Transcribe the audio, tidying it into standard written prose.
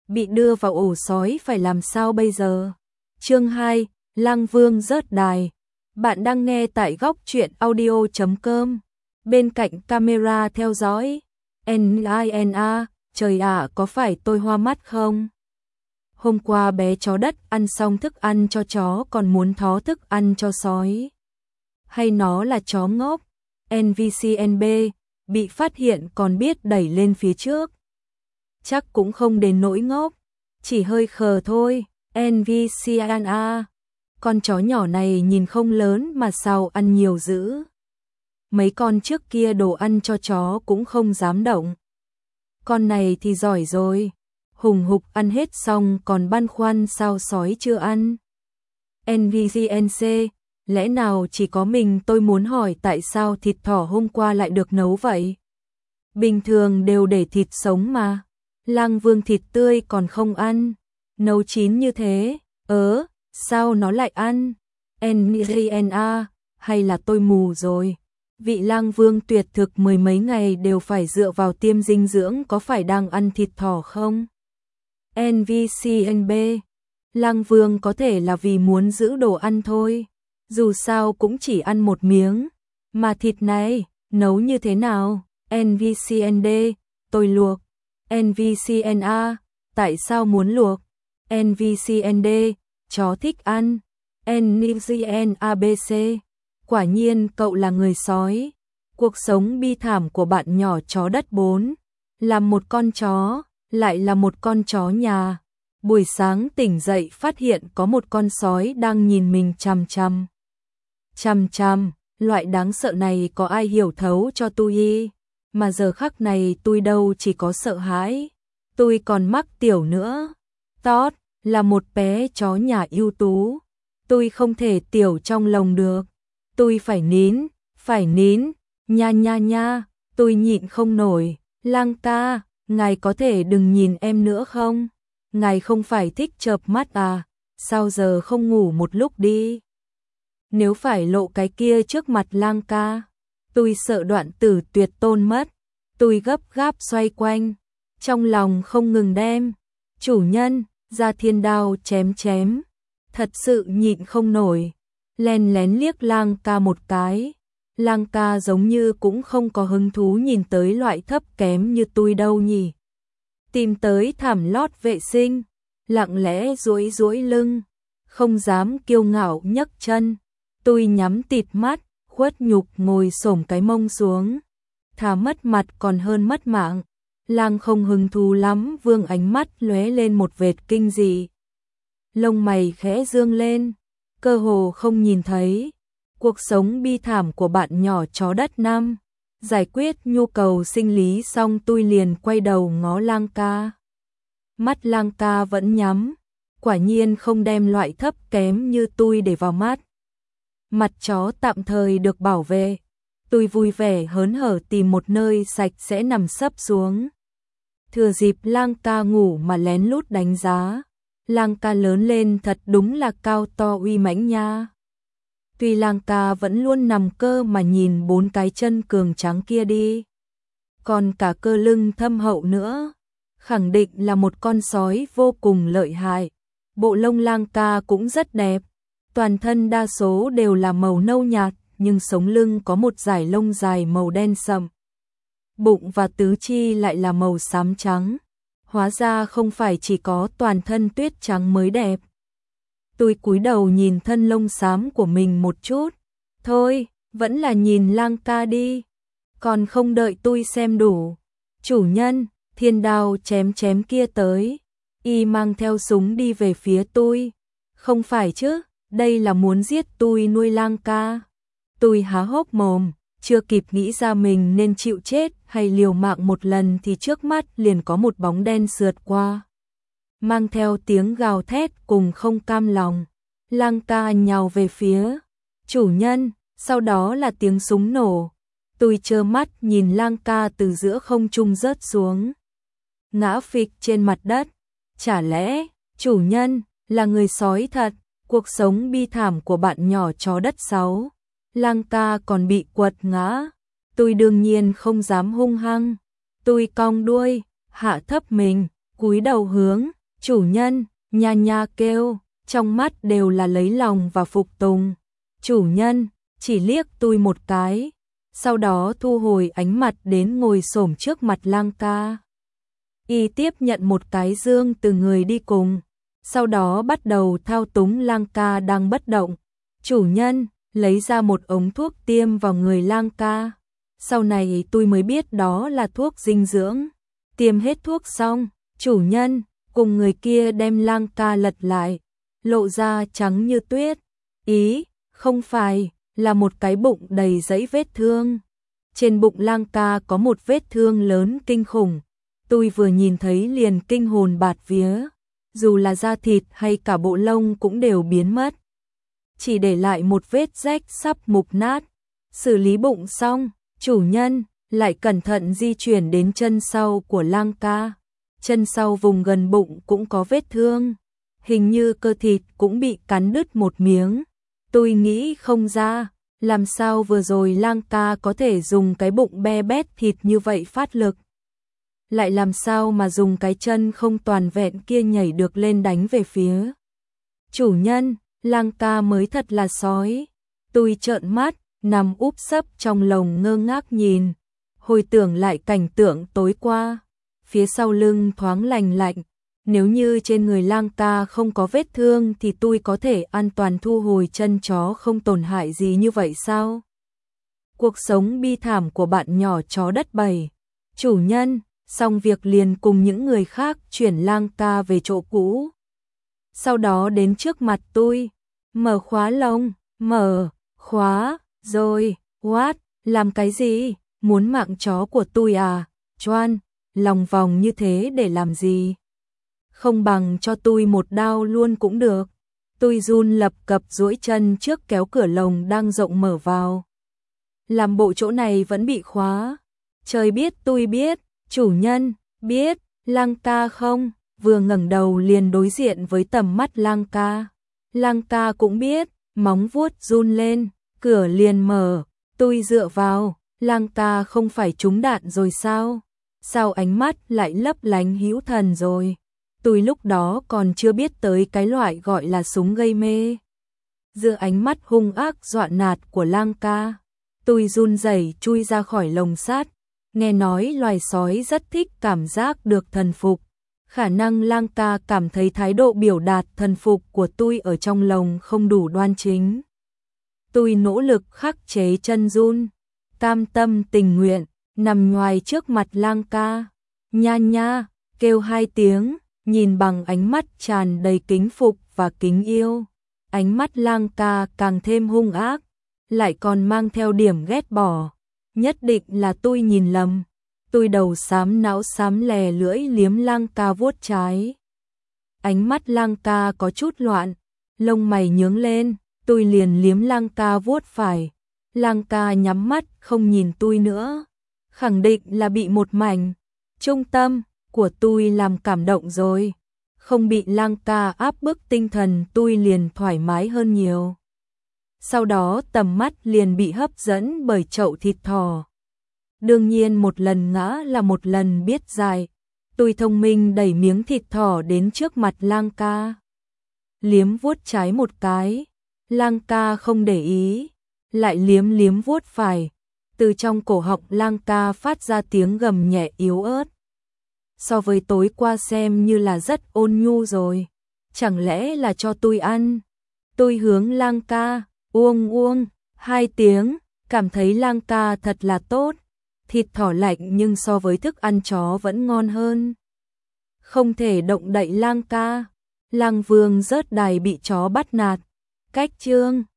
bị đưa vào ổ sói phải làm sao bây giờ? Chương 2, Lang Vương rớt đài. Bạn đang nghe tại góc truyện audio.com. Bên cạnh camera theo dõi. Nina, trời ạ, có phải tôi hoa mắt không? Hôm qua bé chó đất ăn xong thức ăn cho chó còn muốn thó thức ăn cho sói. Hay nó là chó ngốc? NVCNB, bị phát hiện còn biết đẩy lên phía trước. Chắc cũng không đến nỗi ngốc, chỉ hơi khờ thôi. NVCNA, con chó nhỏ này nhìn không lớn mà sao ăn nhiều dữ. Mấy con trước kia đồ ăn cho chó cũng không dám động. Con này thì giỏi rồi, hùng hục ăn hết xong còn băn khoăn sao sói chưa ăn. NVCNC, lẽ nào chỉ có mình tôi muốn hỏi tại sao thịt thỏ hôm qua lại được nấu vậy? Bình thường đều để thịt sống mà. Lang Vương thịt tươi còn không ăn, nấu chín như thế, sao nó lại ăn? NVCNA, hay là tôi mù rồi? Vị Lang Vương tuyệt thực mười mấy ngày đều phải dựa vào tiêm dinh dưỡng có phải đang ăn thịt thỏ không? NVCNB, Lang Vương có thể là vì muốn giữ đồ ăn thôi, dù sao cũng chỉ ăn một miếng, mà thịt này, nấu như thế nào? NVCND, tôi luộc. NVCNA, tại sao muốn luộc? NVCND, chó thích ăn. NVCNABC, quả nhiên cậu là người sói. Cuộc sống bi thảm của bạn nhỏ chó đất 4, làm một con chó, lại là một con chó nhà. Buổi sáng tỉnh dậy phát hiện có một con sói đang nhìn mình chằm chằm. Chằm chằm, loại đáng sợ này có ai hiểu thấu cho tôi? Mà giờ khắc này tôi đâu chỉ có sợ hãi, tôi còn mắc tiểu nữa. Todd là một bé chó nhà ưu tú, tôi không thể tiểu trong lồng được, tôi phải nín, nha nha nha, tôi nhịn không nổi. Lang ca, ngài có thể đừng nhìn em nữa không? Ngài không phải thích chợp mắt à? Sao giờ không ngủ một lúc đi? Nếu phải lộ cái kia trước mặt Lang ca, tôi sợ đoạn tử tuyệt tôn mất. Tôi gấp gáp xoay quanh, trong lòng không ngừng đem chủ nhân ra thiên đao chém. Thật sự nhịn không nổi, lén lén liếc Lang ca một cái. Lang ca giống như cũng không có hứng thú nhìn tới loại thấp kém như tôi đâu nhỉ. Tìm tới thảm lót vệ sinh, lặng lẽ duỗi lưng, không dám kiêu ngạo nhấc chân. Tôi nhắm tịt mắt, khuất nhục ngồi xổm cái mông xuống. Thà mất mặt còn hơn mất mạng. Lang không hứng thú lắm, Vương ánh mắt lóe lên một vệt kinh dị. Lông mày khẽ dương lên, cơ hồ không nhìn thấy. Cuộc sống bi thảm của bạn nhỏ chó đất 5. Giải quyết nhu cầu sinh lý xong tôi liền quay đầu ngó Lang ca. Mắt Lang ca vẫn nhắm, quả nhiên không đem loại thấp kém như tôi để vào mắt. Mặt chó tạm thời được bảo vệ. Tôi vui vẻ hớn hở tìm một nơi sạch sẽ nằm sấp xuống. Thừa dịp Lang ca ngủ mà lén lút đánh giá. Lang ca lớn lên thật đúng là cao to uy mãnh nha. Tuy Lang ca vẫn luôn nằm cơ mà nhìn 4 cái chân cường tráng kia đi. Còn cả cơ lưng thâm hậu nữa. Khẳng định là một con sói vô cùng lợi hại. Bộ lông Lang ca cũng rất đẹp. Toàn thân đa số đều là màu nâu nhạt, nhưng sống lưng có một dải lông dài màu đen sậm. Bụng và tứ chi lại là màu xám trắng. Hóa ra không phải chỉ có toàn thân tuyết trắng mới đẹp. Tôi cúi đầu nhìn thân lông xám của mình một chút. Thôi, vẫn là nhìn Lang ca đi. Còn không đợi tôi xem đủ. Chủ nhân, thiên đao chém kia tới. Y mang theo súng đi về phía tôi. Không phải chứ, đây là muốn giết tôi nuôi Lang ca. Tôi há hốc mồm, chưa kịp nghĩ ra mình nên chịu chết hay liều mạng một lần thì trước mắt liền có một bóng đen sượt qua. Mang theo tiếng gào thét cùng không cam lòng. Lang ca nhào về phía chủ nhân, sau đó là tiếng súng nổ. Tôi trơ mắt nhìn Lang ca từ giữa không trung rớt xuống. Ngã phịch trên mặt đất. Chả lẽ, chủ nhân, là người sói thật? Cuộc sống bi thảm của bạn nhỏ chó đất 6. Lang ca còn bị quật ngã. Tôi đương nhiên không dám hung hăng. Tôi cong đuôi, hạ thấp mình, cúi đầu hướng Chủ nhân, nha nha kêu, trong mắt đều là lấy lòng và phục tùng. Chủ nhân, chỉ liếc tôi một cái, sau đó thu hồi ánh mặt đến ngồi xổm trước mặt Lang ca. Y tiếp nhận một cái dương từ người đi cùng, sau đó bắt đầu thao túng Lang ca đang bất động. Chủ nhân, lấy ra một ống thuốc tiêm vào người Lang ca. Sau này tôi mới biết đó là thuốc dinh dưỡng. Tiêm hết thuốc xong, chủ nhân, cùng người kia đem Lang ca lật lại, lộ ra trắng như tuyết. Ý, không phải, là một cái bụng đầy dẫy vết thương. Trên bụng Lang ca có một vết thương lớn kinh khủng. Tôi vừa nhìn thấy liền kinh hồn bạt vía. Dù là da thịt hay cả bộ lông cũng đều biến mất. Chỉ để lại một vết rách sắp mục nát. Xử lý bụng xong, chủ nhân lại cẩn thận di chuyển đến chân sau của Lang ca. Chân sau vùng gần bụng cũng có vết thương. Hình như cơ thịt cũng bị cắn đứt một miếng. Tôi nghĩ không ra, làm sao vừa rồi Lang ca có thể dùng cái bụng be bét thịt như vậy phát lực. Lại làm sao mà dùng cái chân không toàn vẹn kia nhảy được lên đánh về phía. Chủ nhân, Lang ca mới thật là sói. Tôi trợn mắt, nằm úp sấp trong lồng ngơ ngác nhìn. Hồi tưởng lại cảnh tượng tối qua. Phía sau lưng thoáng lành lạnh. Nếu như trên người Lang ca không có vết thương thì tôi có thể an toàn thu hồi chân chó không tổn hại gì như vậy sao? Cuộc sống bi thảm của bạn nhỏ chó đất bầy. Chủ nhân, xong việc liền cùng những người khác chuyển Lang ca về chỗ cũ. Sau đó đến trước mặt tôi, mở khóa lông, mở, khóa, rồi, what, làm cái gì? Muốn mạng chó của tôi à? Choan, lòng vòng như thế để làm gì? Không bằng cho tôi một đao luôn cũng được. Tôi run lập cập duỗi chân trước kéo cửa lồng đang rộng mở vào. Làm bộ chỗ này vẫn bị khóa. Trời biết tôi biết, chủ nhân, biết, Lang ca không? Vừa ngẩng đầu liền đối diện với tầm mắt Lang ca. Lang ca cũng biết, móng vuốt run lên, cửa liền mở, tôi dựa vào, Lang ca không phải trúng đạn rồi sao? Sao ánh mắt lại lấp lánh hữu thần rồi? Tôi lúc đó còn chưa biết tới cái loại gọi là súng gây mê. Giữa ánh mắt hung ác dọa nạt của Lang ca, tôi run rẩy chui ra khỏi lồng sắt. Nghe nói loài sói rất thích cảm giác được thần phục. Khả năng Lang ca cảm thấy thái độ biểu đạt thần phục của tôi ở trong lồng không đủ đoan chính. Tôi nỗ lực khắc chế chân run, cam tâm tình nguyện, nằm nhoài trước mặt Lang ca. Nha nha, kêu 2 tiếng, nhìn bằng ánh mắt tràn đầy kính phục và kính yêu. Ánh mắt Lang ca càng thêm hung ác, lại còn mang theo điểm ghét bỏ. Nhất định là tôi nhìn lầm. Tôi đầu xám não xám lè lưỡi liếm Lang ca vuốt trái. Ánh mắt Lang ca có chút loạn, lông mày nhướng lên, tôi liền liếm Lang ca vuốt phải. Lang ca nhắm mắt không nhìn tôi nữa, khẳng định là bị một mảnh trung tâm của tôi làm cảm động rồi. Không bị Lang ca áp bức tinh thần tôi liền thoải mái hơn nhiều. Sau đó tầm mắt liền bị hấp dẫn bởi chậu thịt thỏ. Đương nhiên một lần ngã là một lần biết dài. Tôi thông minh đẩy miếng thịt thỏ đến trước mặt Lang ca. Liếm vuốt trái một cái. Lang ca không để ý. Lại liếm liếm vuốt phải. Từ trong cổ họng Lang ca phát ra tiếng gầm nhẹ yếu ớt. So với tối qua xem như là rất ôn nhu rồi. Chẳng lẽ là cho tôi ăn? Tôi hướng Lang ca, uông uông, 2 tiếng, cảm thấy Lang ca thật là tốt. Thịt thỏ lạnh nhưng so với thức ăn chó vẫn ngon hơn. Không thể động đậy Lang ca. Lang Vương rớt đài bị chó bắt nạt. Cách chương